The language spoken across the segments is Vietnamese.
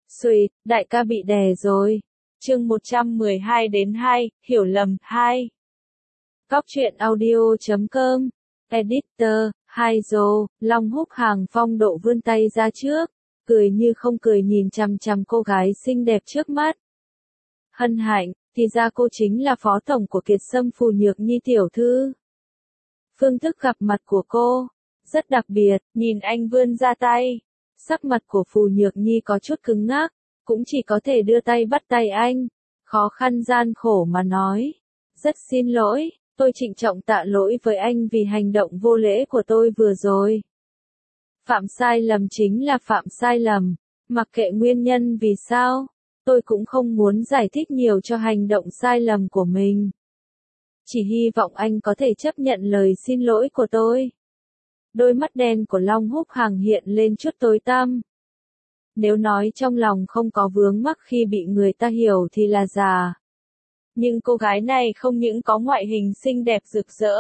Xùi, đại ca bị đè rồi. Chương 112-2, hiểu lầm, 2. Cóc truyện audio.com. Editor, Haizo, Long Húc Hàng phong độ vươn tay ra trước, cười như không cười nhìn chằm chằm cô gái xinh đẹp trước mắt. Hân hạnh, thì ra cô chính là phó tổng của Kiệt Sâm Phù Nhược Nhi tiểu thư. Phương thức gặp mặt của cô rất đặc biệt, nhìn anh vươn ra tay. Sắc mặt của Phù Nhược Nhi có chút cứng ngắc, cũng chỉ có thể đưa tay bắt tay anh, khó khăn gian khổ mà nói. Rất xin lỗi, tôi trịnh trọng tạ lỗi với anh vì hành động vô lễ của tôi vừa rồi. Phạm sai lầm chính là phạm sai lầm, mặc kệ nguyên nhân vì sao, tôi cũng không muốn giải thích nhiều cho hành động sai lầm của mình. Chỉ hy vọng anh có thể chấp nhận lời xin lỗi của tôi. Đôi mắt đen của Long Húc Hàng hiện lên chút tối tăm. Nếu nói trong lòng không có vướng mắc khi bị người ta hiểu thì là giả. Nhưng cô gái này không những có ngoại hình xinh đẹp rực rỡ.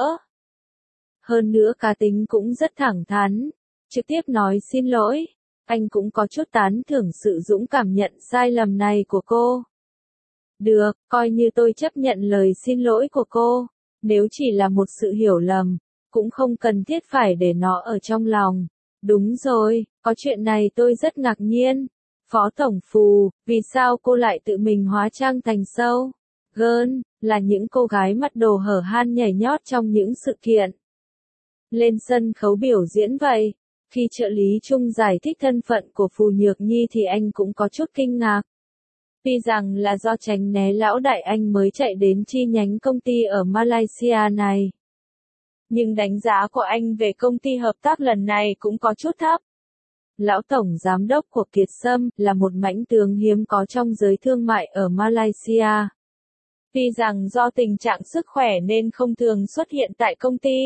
Hơn nữa cá tính cũng rất thẳng thắn. Trực tiếp nói xin lỗi. Anh cũng có chút tán thưởng sự dũng cảm nhận sai lầm này của cô. Được, coi như tôi chấp nhận lời xin lỗi của cô. Nếu chỉ là một sự hiểu lầm, cũng không cần thiết phải để nó ở trong lòng. Đúng rồi, có chuyện này tôi rất ngạc nhiên. Phó Tổng Phù, vì sao cô lại tự mình hóa trang thành sâu? Gơn, là những cô gái mặt đồ hở han nhảy nhót trong những sự kiện. Lên sân khấu biểu diễn vậy. Khi trợ lý Trung giải thích thân phận của Phù Nhược Nhi thì anh cũng có chút kinh ngạc. Tuy rằng là do tránh né lão đại anh mới chạy đến chi nhánh công ty ở Malaysia này. Nhưng đánh giá của anh về công ty hợp tác lần này cũng có chút thấp. Lão tổng giám đốc của Kiệt Sâm là một mãnh tướng hiếm có trong giới thương mại ở Malaysia. Tuy rằng do tình trạng sức khỏe nên không thường xuất hiện tại công ty.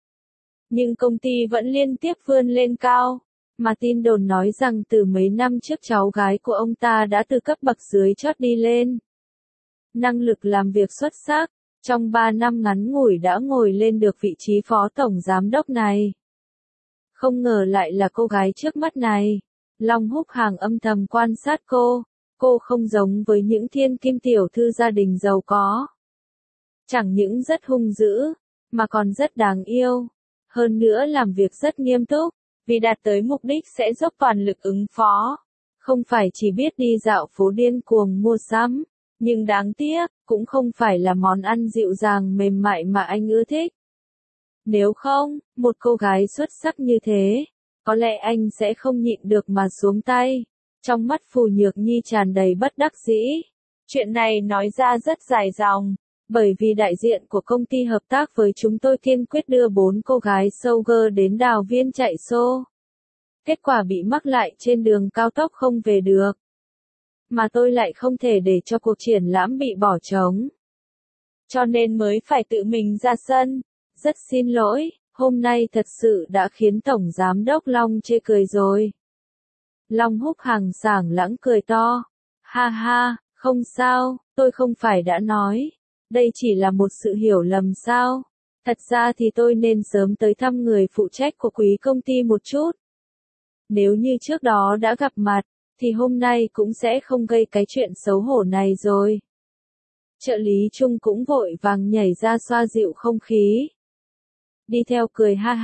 Nhưng công ty vẫn liên tiếp vươn lên cao. Mà tin đồn nói rằng từ mấy năm trước cháu gái của ông ta đã từ cấp bậc dưới chót đi lên. Năng lực làm việc xuất sắc, trong 3 năm ngắn ngủi đã ngồi lên được vị trí phó tổng giám đốc này. Không ngờ lại là cô gái trước mắt này. Long Húc Hàng âm thầm quan sát cô không giống với những thiên kim tiểu thư gia đình giàu có. Chẳng những rất hung dữ, mà còn rất đáng yêu. Hơn nữa làm việc rất nghiêm túc. Vì đạt tới mục đích sẽ dốc toàn lực ứng phó. Không phải chỉ biết đi dạo phố điên cuồng mua sắm. Nhưng đáng tiếc, cũng không phải là món ăn dịu dàng mềm mại mà anh ưa thích. Nếu không, một cô gái xuất sắc như thế, có lẽ anh sẽ không nhịn được mà xuống tay. Trong mắt Phù Nhược Nhi tràn đầy bất đắc dĩ. Chuyện này nói ra rất dài dòng. Bởi vì đại diện của công ty hợp tác với chúng tôi kiên quyết đưa 4 cô gái Soger đến đào viên chạy xô. Kết quả bị mắc lại trên đường cao tốc không về được. Mà tôi lại không thể để cho cuộc triển lãm bị bỏ trống. Cho nên mới phải tự mình ra sân. Rất xin lỗi, hôm nay thật sự đã khiến Tổng Giám đốc Long chê cười rồi. Long Húc Hàng sảng lãng cười to. Ha ha, không sao, tôi không phải đã nói. Đây chỉ là một sự hiểu lầm sao? Thật ra thì tôi nên sớm tới thăm người phụ trách của quý công ty một chút. Nếu như trước đó đã gặp mặt, thì hôm nay cũng sẽ không gây cái chuyện xấu hổ này rồi. Trợ lý Trung cũng vội vàng nhảy ra xoa dịu không khí. Đi theo cười ha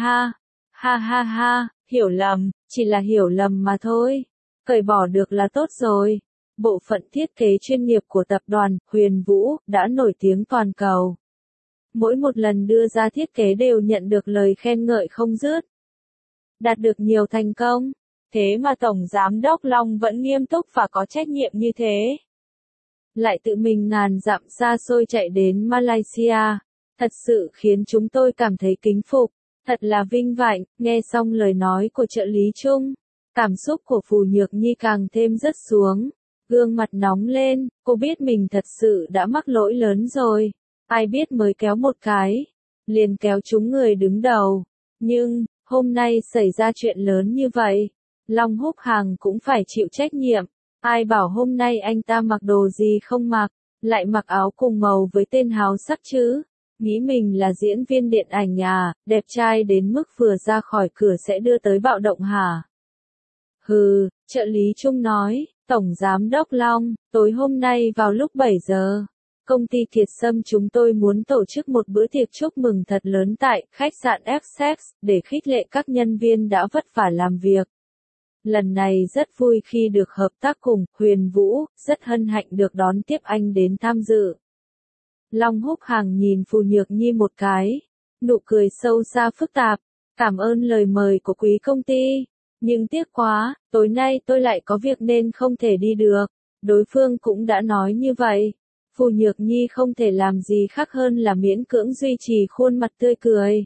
ha, hiểu lầm, chỉ là hiểu lầm mà thôi. Cởi bỏ được là tốt rồi. Bộ phận thiết kế chuyên nghiệp của tập đoàn Huyền Vũ đã nổi tiếng toàn cầu. Mỗi một lần đưa ra thiết kế đều nhận được lời khen ngợi không dứt. Đạt được nhiều thành công. Thế mà Tổng Giám đốc Long vẫn nghiêm túc và có trách nhiệm như thế. Lại tự mình ngàn dặm xa xôi chạy đến Malaysia. Thật sự khiến chúng tôi cảm thấy kính phục. Thật là vinh vạnh. Nghe xong lời nói của trợ lý Trung, cảm xúc của Phù Nhược Nhi càng thêm rớt xuống. Gương mặt nóng lên, cô biết mình thật sự đã mắc lỗi lớn rồi. Ai biết mới kéo một cái, liền kéo trúng người đứng đầu. Nhưng, hôm nay xảy ra chuyện lớn như vậy, Long Húc Hàng cũng phải chịu trách nhiệm. Ai bảo hôm nay anh ta mặc đồ gì không mặc, lại mặc áo cùng màu với tên háo sắc chứ. Nghĩ mình là diễn viên điện ảnh à, đẹp trai đến mức vừa ra khỏi cửa sẽ đưa tới bạo động hả? Hừ, trợ lý Trung nói. Tổng Giám đốc Long, tối hôm nay vào lúc 7 giờ, công ty Kiệt Sâm chúng tôi muốn tổ chức một bữa tiệc chúc mừng thật lớn tại khách sạn Essex để khích lệ các nhân viên đã vất vả làm việc. Lần này rất vui khi được hợp tác cùng Huyền Vũ, rất hân hạnh được đón tiếp anh đến tham dự. Long Húc Hằng nhìn Phù Nhược Nhi một cái, nụ cười sâu xa phức tạp, cảm ơn lời mời của quý công ty, nhưng tiếc quá, tối nay tôi lại có việc nên không thể đi được. Đối phương cũng đã nói như vậy. Phù Nhược Nhi không thể làm gì khác hơn là miễn cưỡng duy trì khuôn mặt tươi cười.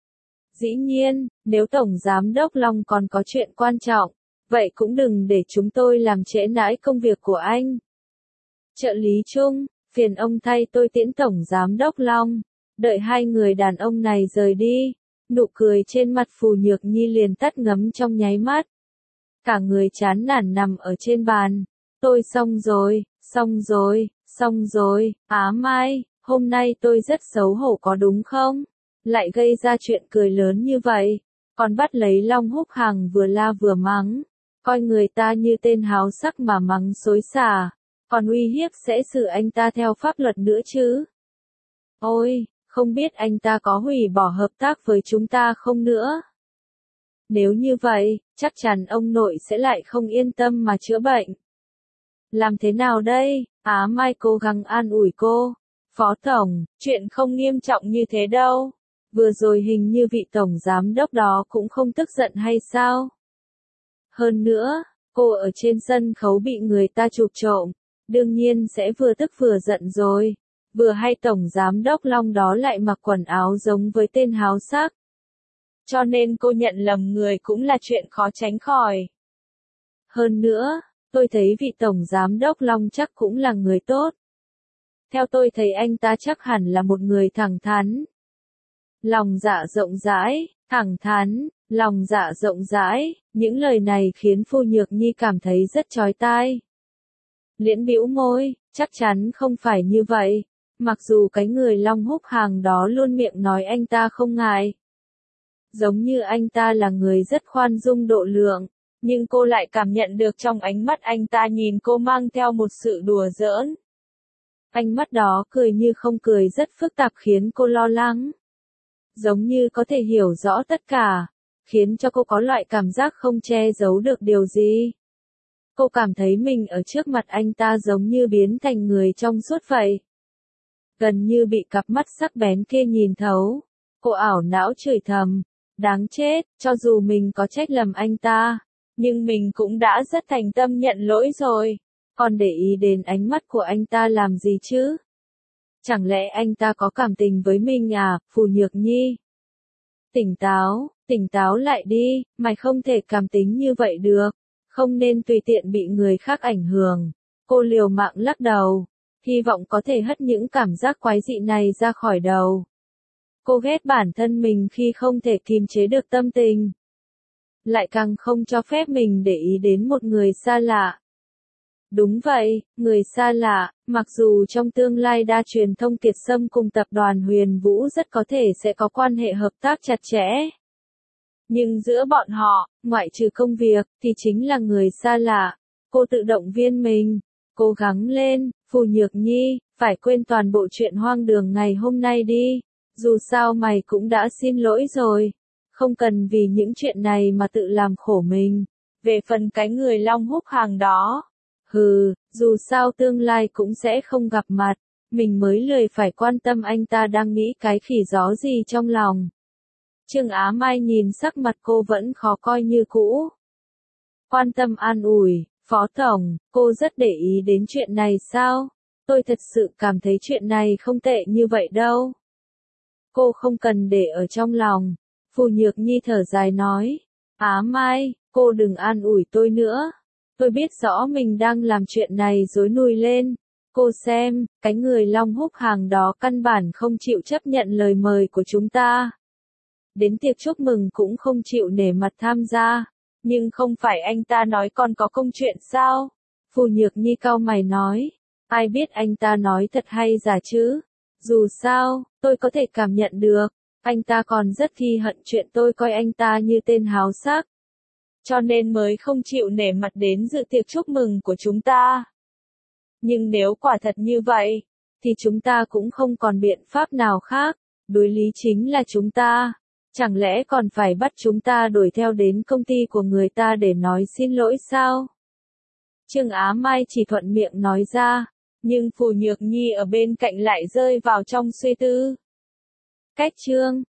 Dĩ nhiên, nếu Tổng Giám đốc Long còn có chuyện quan trọng, vậy cũng đừng để chúng tôi làm trễ nải công việc của anh. Trợ lý Trung, phiền ông thay tôi tiễn Tổng Giám đốc Long. Đợi hai người đàn ông này rời đi, nụ cười trên mặt Phù Nhược Nhi liền tắt ngấm trong nháy mắt. Cả người chán nản nằm ở trên bàn. Tôi xong rồi, xong rồi, xong rồi, Á Mai, hôm nay tôi rất xấu hổ có đúng không? Lại gây ra chuyện cười lớn như vậy, còn bắt lấy Long Húc Hằng vừa la vừa mắng, coi người ta như tên háo sắc mà mắng xối xả, còn uy hiếp sẽ xử anh ta theo pháp luật nữa chứ. Ôi, không biết anh ta có hủy bỏ hợp tác với chúng ta không nữa? Nếu như vậy, chắc chắn ông nội sẽ lại không yên tâm mà chữa bệnh. Làm thế nào đây? Á Mai cố gắng an ủi cô. Phó Tổng, chuyện không nghiêm trọng như thế đâu. Vừa rồi hình như vị Tổng Giám đốc đó cũng không tức giận hay sao? Hơn nữa, cô ở trên sân khấu bị người ta chụp trộm, đương nhiên sẽ vừa tức vừa giận rồi. Vừa hay Tổng Giám đốc Long đó lại mặc quần áo giống với tên háo sắc. Cho nên cô nhận lầm người cũng là chuyện khó tránh khỏi. Hơn nữa, tôi thấy vị Tổng Giám đốc Long chắc cũng là người tốt. Theo tôi thấy anh ta chắc hẳn là một người thẳng thắn. Lòng dạ rộng rãi, thẳng thắn, lòng dạ rộng rãi, những lời này khiến Phù Nhược Nhi cảm thấy rất chói tai. Liễn bĩu môi, chắc chắn không phải như vậy, mặc dù cái người Long Húc Hằng đó luôn miệng nói anh ta không ngại. Giống như anh ta là người rất khoan dung độ lượng, nhưng cô lại cảm nhận được trong ánh mắt anh ta nhìn cô mang theo một sự đùa giỡn. Ánh mắt đó cười như không cười rất phức tạp khiến cô lo lắng. Giống như có thể hiểu rõ tất cả, khiến cho cô có loại cảm giác không che giấu được điều gì. Cô cảm thấy mình ở trước mặt anh ta giống như biến thành người trong suốt vậy. Gần như bị cặp mắt sắc bén kia nhìn thấu. Cô ảo não chửi thầm, đáng chết, cho dù mình có trách lầm anh ta, nhưng mình cũng đã rất thành tâm nhận lỗi rồi. Còn để ý đến ánh mắt của anh ta làm gì chứ? Chẳng lẽ anh ta có cảm tình với mình à, Phù Nhược Nhi? Tỉnh táo lại đi, mày không thể cảm tính như vậy được, không nên tùy tiện bị người khác ảnh hưởng. Cô liều mạng lắc đầu, hy vọng có thể hất những cảm giác quái dị này ra khỏi đầu. Cô ghét bản thân mình khi không thể kiềm chế được tâm tình. Lại càng không cho phép mình để ý đến một người xa lạ. Đúng vậy, người xa lạ, mặc dù trong tương lai đa truyền thông Kiệt Sâm cùng tập đoàn Huyền Vũ rất có thể sẽ có quan hệ hợp tác chặt chẽ. Nhưng giữa bọn họ, ngoại trừ công việc, thì chính là người xa lạ. Cô tự động viên mình, cố gắng lên, Phù Nhược Nhi, phải quên toàn bộ chuyện hoang đường ngày hôm nay đi. Dù sao mày cũng đã xin lỗi rồi. Không cần vì những chuyện này mà tự làm khổ mình. Về phần cái người Long Húc Hằng đó. Dù sao tương lai cũng sẽ không gặp mặt. Mình mới lười phải quan tâm anh ta đang nghĩ cái khỉ gió gì trong lòng. Trương Á Mai nhìn sắc mặt cô vẫn khó coi như cũ. Quan tâm an ủi, Phó Tổng, cô rất để ý đến chuyện này sao? Tôi thật sự cảm thấy chuyện này không tệ như vậy đâu. Cô không cần để ở trong lòng. Phù Nhược Nhi thở dài nói. Á Mai, cô đừng an ủi tôi nữa. Tôi biết rõ mình đang làm chuyện này rối nùi lên. Cô xem, cái người Long Húc Hằng đó căn bản không chịu chấp nhận lời mời của chúng ta. Đến tiệc chúc mừng cũng không chịu nể mặt tham gia. Nhưng không phải anh ta nói còn có công chuyện sao? Phù Nhược Nhi cau mày nói. Ai biết anh ta nói thật hay giả chứ? Dù sao, tôi có thể cảm nhận được. Anh ta còn rất ghi hận chuyện tôi coi anh ta như tên háo sắc. cho nên mới không chịu nể mặt đến dự tiệc chúc mừng của chúng ta. Nhưng nếu quả thật như vậy, thì chúng ta cũng không còn biện pháp nào khác, đối lý chính là chúng ta. Chẳng lẽ còn phải bắt chúng ta đuổi theo đến công ty của người ta để nói xin lỗi sao? Trương Á Mai chỉ thuận miệng nói ra, nhưng Phù Nhược Nhi ở bên cạnh lại rơi vào trong suy tư. Cách Trương